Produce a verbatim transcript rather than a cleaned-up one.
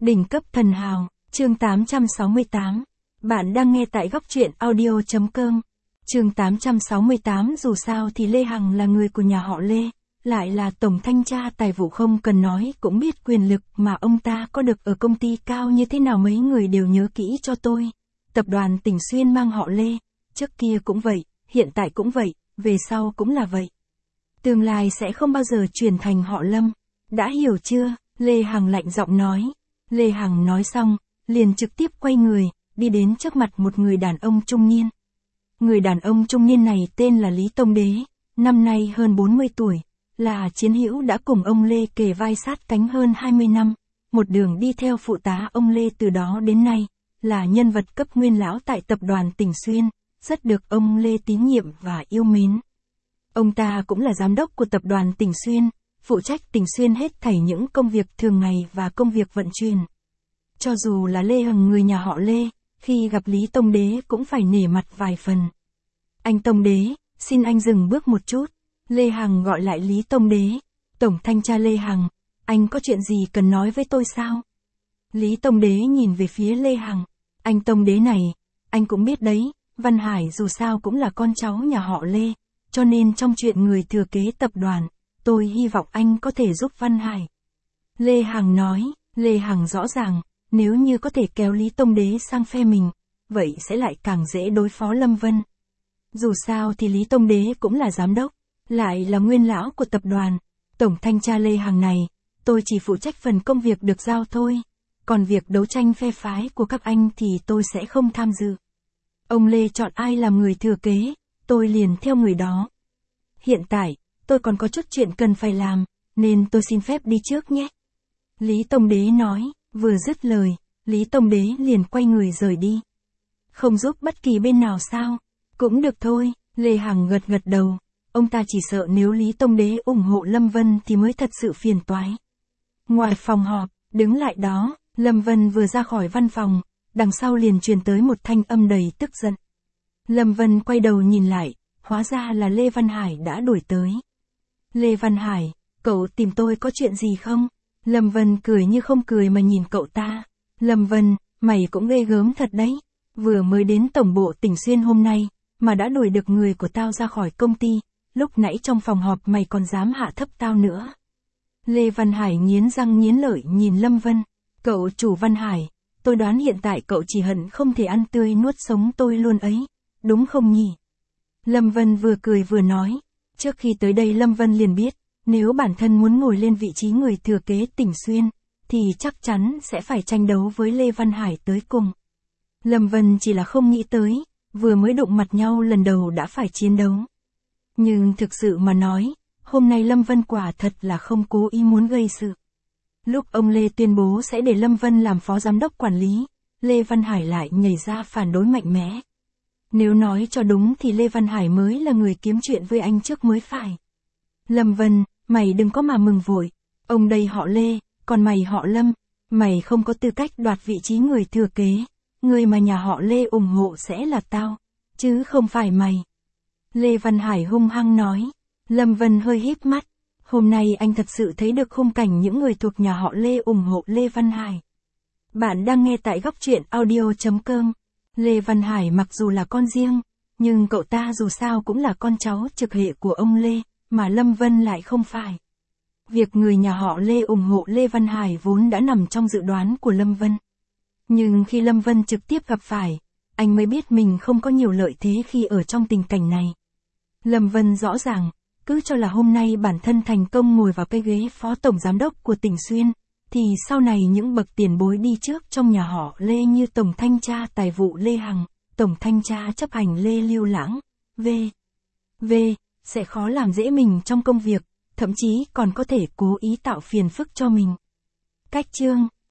Đỉnh cấp thần hào, chương tám trăm sáu mươi tám. Bạn đang nghe tại góc truyện audio.com. Chương tám trăm sáu mươi tám. Dù sao thì Lê Hằng là người của nhà họ Lê, lại là tổng thanh tra tài vụ, không cần nói cũng biết quyền lực mà ông ta có được ở công ty cao như thế nào mấy người đều nhớ kỹ cho tôi. Tập đoàn Tỉnh Xuyên mang họ Lê, trước kia cũng vậy, hiện tại cũng vậy, về sau cũng là vậy. Tương lai sẽ không bao giờ chuyển thành họ Lâm. Đã hiểu chưa? Lê Hằng lạnh giọng nói. Lê Hằng nói xong, liền trực tiếp quay người, đi đến trước mặt một người đàn ông trung niên. Người đàn ông trung niên này tên là Lý Tông Đế, năm nay hơn bốn mươi tuổi, là chiến hữu đã cùng ông Lê kề vai sát cánh hơn hai mươi năm, một đường đi theo phụ tá ông Lê từ đó đến nay, là nhân vật cấp nguyên lão tại tập đoàn Tỉnh Xuyên, rất được ông Lê tín nhiệm và yêu mến. Ông ta cũng là giám đốc của tập đoàn Tỉnh Xuyên, phụ trách Tỉnh Xuyên hết thảy những công việc thường ngày và công việc vận chuyển. Cho dù là Lê Hằng người nhà họ Lê, khi gặp Lý Tông Đế cũng phải nể mặt vài phần. Anh Tông Đế, xin anh dừng bước một chút. Lê Hằng gọi lại Lý Tông Đế. Tổng thanh tra Lê Hằng, anh có chuyện gì cần nói với tôi sao? Lý Tông Đế nhìn về phía Lê Hằng. Anh Tông Đế này, anh cũng biết đấy, Văn Hải dù sao cũng là con cháu nhà họ Lê, cho nên trong chuyện người thừa kế tập đoàn, tôi hy vọng anh có thể giúp Văn Hải. Lê Hằng nói. Lê Hằng rõ ràng, nếu như có thể kéo Lý Tông Đế sang phe mình, vậy sẽ lại càng dễ đối phó Lâm Vân. Dù sao thì Lý Tông Đế cũng là giám đốc, lại là nguyên lão của tập đoàn. Tổng thanh tra Lê Hằng này, tôi chỉ phụ trách phần công việc được giao thôi, còn việc đấu tranh phe phái của các anh thì tôi sẽ không tham dự. Ông Lê chọn ai làm người thừa kế, tôi liền theo người đó. Hiện tại, tôi còn có chút chuyện cần phải làm, nên tôi xin phép đi trước nhé. Lý Tông Đế nói. Vừa dứt lời, Lý Tông Đế liền quay người rời đi. Không giúp bất kỳ bên nào sao? Cũng được thôi, Lê Hằng gật gật đầu. Ông ta chỉ sợ nếu Lý Tông Đế ủng hộ Lâm Vân thì mới thật sự phiền toái. Ngoài phòng họp, đứng lại đó, Lâm Vân vừa ra khỏi văn phòng, đằng sau liền truyền tới một thanh âm đầy tức giận. Lâm Vân quay đầu nhìn lại, hóa ra là Lê Văn Hải đã đuổi tới. Lê Văn Hải, cậu tìm tôi có chuyện gì không? Lâm Vân cười như không cười mà nhìn cậu ta. Lâm Vân, mày cũng ghê gớm thật đấy. Vừa mới đến tổng bộ Tỉnh Xuyên hôm nay, mà đã đuổi được người của tao ra khỏi công ty. Lúc nãy trong phòng họp mày còn dám hạ thấp tao nữa. Lê Văn Hải nghiến răng nghiến lợi nhìn Lâm Vân. Cậu chủ Văn Hải, tôi đoán hiện tại cậu chỉ hận không thể ăn tươi nuốt sống tôi luôn ấy. Đúng không nhỉ? Lâm Vân vừa cười vừa nói. Trước khi tới đây Lâm Vân liền biết, nếu bản thân muốn ngồi lên vị trí người thừa kế Tỉnh Xuyên, thì chắc chắn sẽ phải tranh đấu với Lê Văn Hải tới cùng. Lâm Vân chỉ là không nghĩ tới, vừa mới đụng mặt nhau lần đầu đã phải chiến đấu. Nhưng thực sự mà nói, hôm nay Lâm Vân quả thật là không cố ý muốn gây sự. Lúc ông Lê tuyên bố sẽ để Lâm Vân làm phó giám đốc quản lý, Lê Văn Hải lại nhảy ra phản đối mạnh mẽ. Nếu nói cho đúng thì Lê Văn Hải mới là người kiếm chuyện với anh trước mới phải. Lâm Vân, mày đừng có mà mừng vội, ông đây họ Lê, còn mày họ Lâm, mày không có tư cách đoạt vị trí người thừa kế, người mà nhà họ Lê ủng hộ sẽ là tao, chứ không phải mày. Lê Văn Hải hung hăng nói. Lâm Vân hơi híp mắt, hôm nay anh thật sự thấy được khung cảnh những người thuộc nhà họ Lê ủng hộ Lê Văn Hải. Bạn đang nghe tại góc truyện audio.com. Lê Văn Hải mặc dù là con riêng, nhưng cậu ta dù sao cũng là con cháu trực hệ của ông Lê, mà Lâm Vân lại không phải. Việc người nhà họ Lê ủng hộ Lê Văn Hải vốn đã nằm trong dự đoán của Lâm Vân. Nhưng khi Lâm Vân trực tiếp gặp phải, anh mới biết mình không có nhiều lợi thế khi ở trong tình cảnh này. Lâm Vân rõ ràng, cứ cho là hôm nay bản thân thành công ngồi vào cái ghế phó tổng giám đốc của Tỉnh Xuyên, thì sau này những bậc tiền bối đi trước trong nhà họ Lê như tổng thanh tra tài vụ Lê Hằng, tổng thanh tra chấp hành Lê Lưu Lãng, V. V. sẽ khó làm dễ mình trong công việc, thậm chí còn có thể cố ý tạo phiền phức cho mình. Cách chương